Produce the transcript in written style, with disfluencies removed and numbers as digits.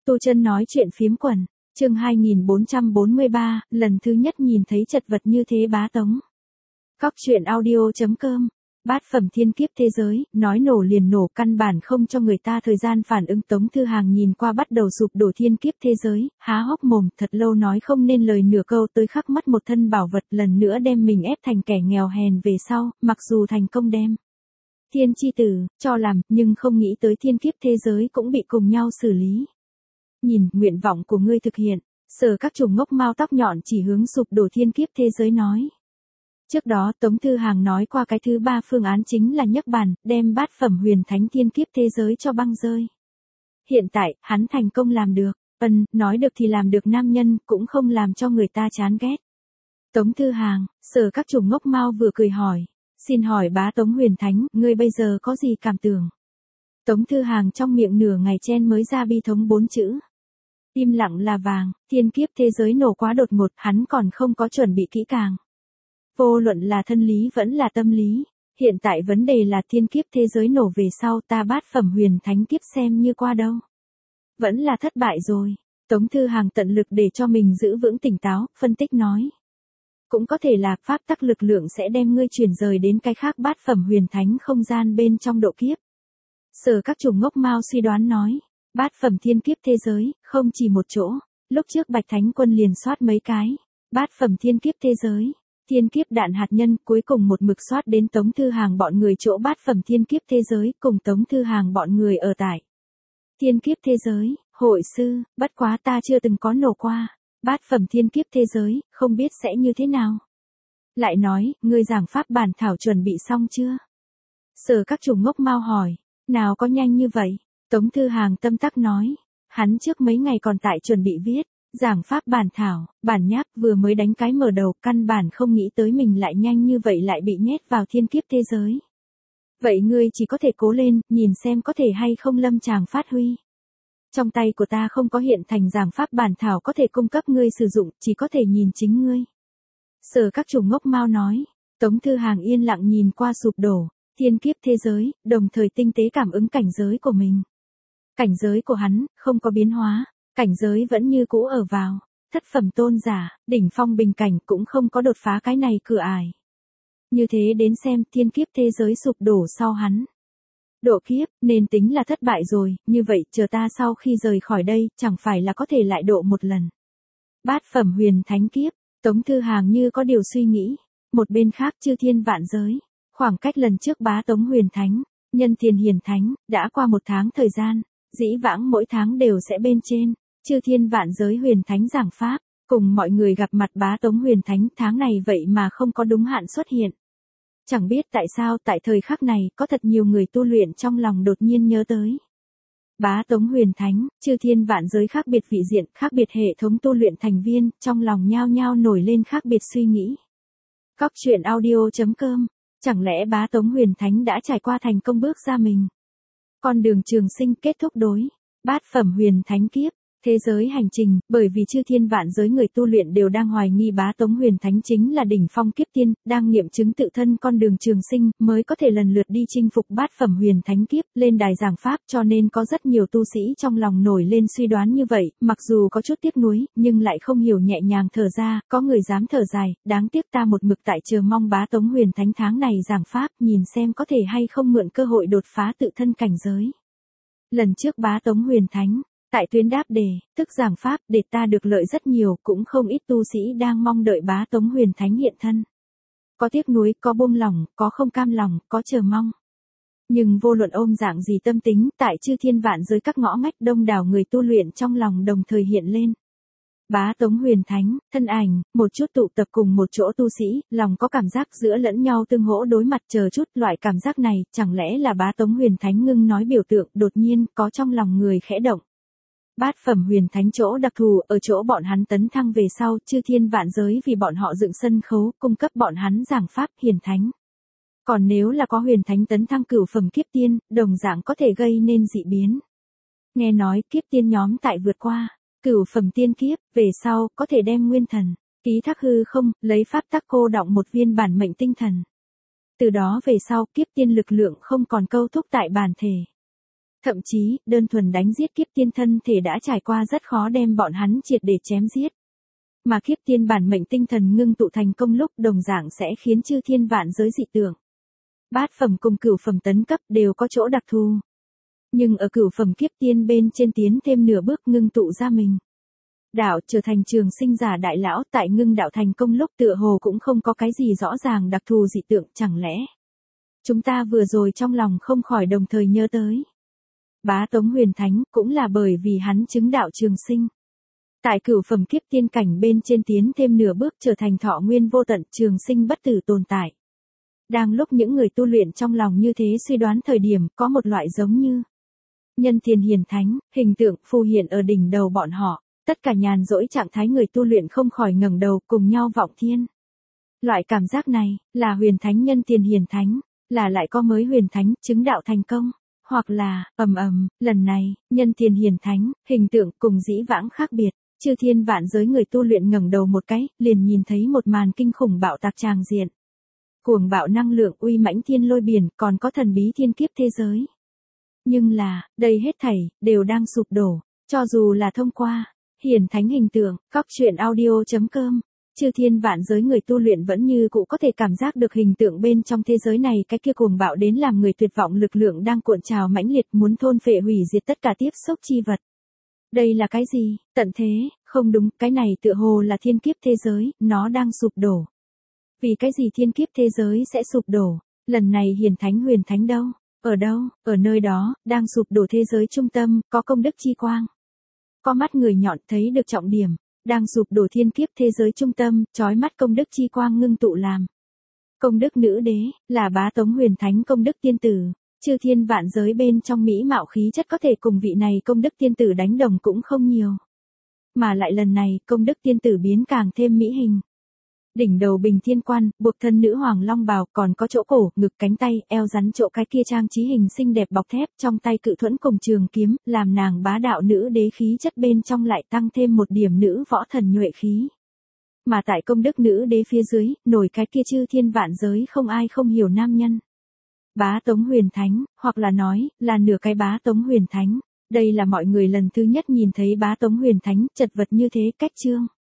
Tu Chân nói chuyện phiếm quần, chương 2443, lần thứ nhất nhìn thấy chật vật như thế Bá Tống. Cóc truyện audio.com. Bát phẩm thiên kiếp thế giới, nói nổ liền nổ, căn bản không cho người ta thời gian phản ứng. Tống Thư Hàng nhìn qua bắt đầu sụp đổ thiên kiếp thế giới, há hốc mồm, thật lâu nói không nên lời nửa câu, tới khắc mắt một thân bảo vật lần nữa đem mình ép thành kẻ nghèo hèn về sau, mặc dù thành công đem thiên chi tử cho làm, nhưng không nghĩ tới thiên kiếp thế giới cũng bị cùng nhau xử lý. Nhìn, nguyện vọng của ngươi thực hiện. Sở Các Trùng ngốc mau tóc nhọn chỉ hướng sụp đổ thiên kiếp thế giới nói. Trước đó Tống Thư Hàng nói qua cái thứ ba phương án chính là nhấc bàn, đem bát phẩm huyền thánh thiên kiếp thế giới cho băng rơi. Hiện tại, hắn thành công làm được. Nói được thì làm được, nam nhân cũng không làm cho người ta chán ghét. Tống Thư Hàng, Sở Các Trùng ngốc mau vừa cười hỏi. Xin hỏi bá Tống huyền thánh, ngươi bây giờ có gì cảm tưởng? Tống Thư Hàng trong miệng nửa ngày chen mới ra bi thống 4 chữ. Im lặng là vàng, thiên kiếp thế giới nổ quá đột ngột, hắn còn không có chuẩn bị kỹ càng. Vô luận là thân lý vẫn là tâm lý, hiện tại vấn đề là thiên kiếp thế giới nổ về sau ta bát phẩm huyền thánh kiếp xem như qua đâu. Vẫn là thất bại rồi. Tống Thư Hàng tận lực để cho mình giữ vững tỉnh táo, phân tích nói. Cũng có thể là pháp tắc lực lượng sẽ đem ngươi chuyển rời đến cái khác bát phẩm huyền thánh không gian bên trong độ kiếp. Sở Các Trùng ngốc mau suy đoán nói. Bát phẩm thiên kiếp thế giới, không chỉ một chỗ. Lúc trước Bạch Thánh Quân liền soát mấy cái. Bát phẩm thiên kiếp thế giới. Thiên kiếp đạn hạt nhân, cuối cùng một mực soát đến Tống Thư Hàng bọn người chỗ bát phẩm thiên kiếp thế giới, cùng Tống Thư Hàng bọn người ở tại thiên kiếp thế giới. Hội sư, bất quá ta chưa từng có nổ qua. Bát phẩm thiên kiếp thế giới, không biết sẽ như thế nào. Lại nói, ngươi giảng pháp bản thảo chuẩn bị xong chưa? Sở Các Trùng ngốc mau hỏi. Nào có nhanh như vậy? Tống Thư Hàng tâm tắc nói. Hắn trước mấy ngày còn tại chuẩn bị viết giảng pháp bản thảo, bản nháp, vừa mới đánh cái mở đầu, căn bản không nghĩ tới mình lại nhanh như vậy lại bị nhét vào thiên kiếp thế giới. Vậy ngươi chỉ có thể cố lên, nhìn xem có thể hay không lâm tràng phát huy. Trong tay của ta không có hiện thành giảng pháp bản thảo có thể cung cấp ngươi sử dụng, chỉ có thể nhìn chính ngươi. Sở Các Trùng ngốc mau nói. Tống Thư Hàng yên lặng nhìn qua sụp đổ thiên kiếp thế giới, đồng thời tinh tế cảm ứng cảnh giới của mình. Cảnh giới của hắn không có biến hóa, cảnh giới vẫn như cũ ở vào thất phẩm tôn giả, đỉnh phong bình cảnh, cũng không có đột phá cái này cửa ải. Như thế đến xem thiên kiếp thế giới sụp đổ sau hắn độ kiếp, nên tính là thất bại rồi. Như vậy chờ ta sau khi rời khỏi đây, chẳng phải là có thể lại độ một lần bát phẩm huyền thánh kiếp. Tống Thư Hàng như có điều suy nghĩ. Một bên khác chư thiên vạn giới, khoảng cách lần trước bá Tống huyền thánh nhân thiên hiển thánh đã qua 1 tháng thời gian. Dĩ vãng mỗi tháng đều sẽ bên trên chư thiên vạn giới huyền thánh giảng pháp, cùng mọi người gặp mặt bá Tống huyền thánh, tháng này vậy mà không có đúng hạn xuất hiện. Chẳng biết tại sao tại thời khắc này có thật nhiều người tu luyện trong lòng đột nhiên nhớ tới bá Tống huyền thánh, chư thiên vạn giới khác biệt vị diện, khác biệt hệ thống tu luyện thành viên, trong lòng nhao nhao nổi lên khác biệt suy nghĩ. Cóc truyện audio.com. Chẳng lẽ bá Tống huyền thánh đã trải qua thành công bước ra mình con đường trường sinh, kết thúc đối bát phẩm huyền thánh kiếp thế giới hành trình, bởi vì chư thiên vạn giới người tu luyện đều đang hoài nghi bá Tống huyền thánh chính là đỉnh phong kiếp tiên, đang nghiệm chứng tự thân con đường trường sinh, mới có thể lần lượt đi chinh phục bát phẩm huyền thánh kiếp, lên đài giảng pháp, cho nên có rất nhiều tu sĩ trong lòng nổi lên suy đoán như vậy, mặc dù có chút tiếc nuối, nhưng lại không hiểu nhẹ nhàng thở ra, có người dám thở dài, đáng tiếc ta một mực tại chờ mong bá Tống huyền thánh tháng này giảng pháp, nhìn xem có thể hay không mượn cơ hội đột phá tự thân cảnh giới. Lần trước bá Tống huyền thánh tại tuyến đáp đề, tức giảng pháp, để ta được lợi rất nhiều, cũng không ít tu sĩ đang mong đợi bá Tống huyền thánh hiện thân. Có tiếc nuối, có buông lỏng, có không cam lòng, có chờ mong. Nhưng vô luận ôm dạng gì tâm tính, tại chư thiên vạn giới các ngõ ngách, đông đảo người tu luyện trong lòng đồng thời hiện lên bá Tống huyền thánh, thân ảnh, một chút tụ tập cùng một chỗ tu sĩ, lòng có cảm giác giữa lẫn nhau tương hỗ đối mặt, chờ chút, loại cảm giác này, chẳng lẽ là bá Tống huyền thánh ngưng nói biểu tượng, đột nhiên, có trong lòng người khẽ động. Bát phẩm huyền thánh chỗ đặc thù, ở chỗ bọn hắn tấn thăng về sau, chư thiên vạn giới vì bọn họ dựng sân khấu, cung cấp bọn hắn giảng pháp hiển thánh. Còn nếu là có huyền thánh tấn thăng cửu phẩm kiếp tiên, đồng dạng có thể gây nên dị biến. Nghe nói kiếp tiên nhóm tại vượt qua cửu phẩm tiên kiếp, về sau có thể đem nguyên thần ký thác hư không, lấy pháp tắc cô đọng một viên bản mệnh tinh thần. Từ đó về sau kiếp tiên lực lượng không còn câu thúc tại bản thể. Thậm chí, đơn thuần đánh giết kiếp tiên thân thể đã trải qua rất khó đem bọn hắn triệt để chém giết. Mà kiếp tiên bản mệnh tinh thần ngưng tụ thành công lúc đồng dạng sẽ khiến chư thiên vạn giới dị tượng. Bát phẩm cùng cửu phẩm tấn cấp đều có chỗ đặc thù. Nhưng ở cửu phẩm kiếp tiên bên trên tiến thêm nửa bước ngưng tụ ra mình. Đạo trở thành trường sinh giả đại lão tại ngưng đạo thành công lúc tựa hồ cũng không có cái gì rõ ràng đặc thù dị tượng, chẳng lẽ. Chúng ta vừa rồi trong lòng không khỏi đồng thời nhớ tới. Bá Tống Huyền Thánh cũng là bởi vì hắn chứng đạo trường sinh. Tại cửu phẩm kiếp tiên cảnh bên trên tiến thêm nửa bước trở thành thọ nguyên vô tận trường sinh bất tử tồn tại. Đang lúc những người tu luyện trong lòng như thế suy đoán thời điểm có một loại giống như nhân tiền hiền thánh, hình tượng phù hiện ở đỉnh đầu bọn họ, tất cả nhàn rỗi trạng thái người tu luyện không khỏi ngẩng đầu cùng nhau vọng thiên. Loại cảm giác này là huyền thánh nhân tiền hiền thánh, là lại có mới huyền thánh chứng đạo thành công, hoặc là lần này, nhân tiền hiền thánh, hình tượng cùng dĩ vãng khác biệt. Chư thiên vạn giới người tu luyện ngẩng đầu một cái, liền nhìn thấy một màn kinh khủng bạo tạc tràng diện. Cuồng bạo năng lượng uy mãnh thiên lôi biển, còn có thần bí thiên kiếp thế giới. Nhưng là, đây hết thảy, đều đang sụp đổ, cho dù là thông qua, hiển thánh hình tượng, các truyện audio.com, chư thiên vạn giới người tu luyện vẫn như cũ có thể cảm giác được hình tượng bên trong thế giới này cái kia cuồng bạo đến làm người tuyệt vọng lực lượng đang cuộn trào mãnh liệt muốn thôn phệ hủy diệt tất cả tiếp xúc chi vật. Đây là cái gì? Tận thế, không đúng, cái này tựa hồ là thiên kiếp thế giới, nó đang sụp đổ. Vì cái gì thiên kiếp thế giới sẽ sụp đổ? Lần này hiền thánh huyền thánh đâu? Ở đâu? Ở nơi đó, đang sụp đổ thế giới trung tâm, có công đức chi quang. Có mắt người nhọn thấy được trọng điểm, đang sụp đổ thiên kiếp thế giới trung tâm, chói mắt công đức chi quang ngưng tụ làm. Công đức nữ đế, là Bá Tống Huyền Thánh công đức tiên tử. Chư thiên vạn giới bên trong mỹ mạo khí chất có thể cùng vị này công đức tiên tử đánh đồng cũng không nhiều. Mà lại lần này, công đức tiên tử biến càng thêm mỹ hình. Đỉnh đầu bình thiên quan, buộc thân nữ hoàng long bào, còn có chỗ cổ, ngực, cánh tay, eo rắn chỗ cái kia trang trí hình xinh đẹp bọc thép, trong tay cự thuẫn cùng trường kiếm, làm nàng bá đạo nữ đế khí chất bên trong lại tăng thêm một điểm nữ võ thần nhuệ khí. Mà tại công đức nữ đế phía dưới, nổi cái kia chư thiên vạn giới không ai không hiểu nam nhân. Bá Tống Huyền Thánh, hoặc là nói, là nửa cái Bá Tống Huyền Thánh. Đây là mọi người lần thứ nhất nhìn thấy Bá Tống Huyền Thánh, chật vật như thế, cách chương.